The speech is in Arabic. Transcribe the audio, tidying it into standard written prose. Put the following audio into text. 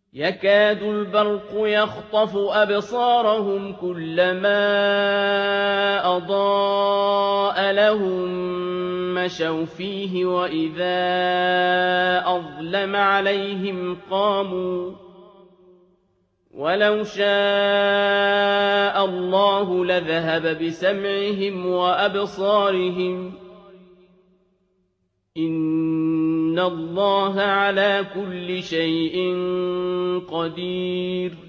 يكاد البرق يخطف أبصارهم كلما أضاء لهم مشوا فيه وإذا أظلم عليهم قاموا ولو شاء الله لذهب بسمعهم وأبصارهم إن الله على كل شيء قدير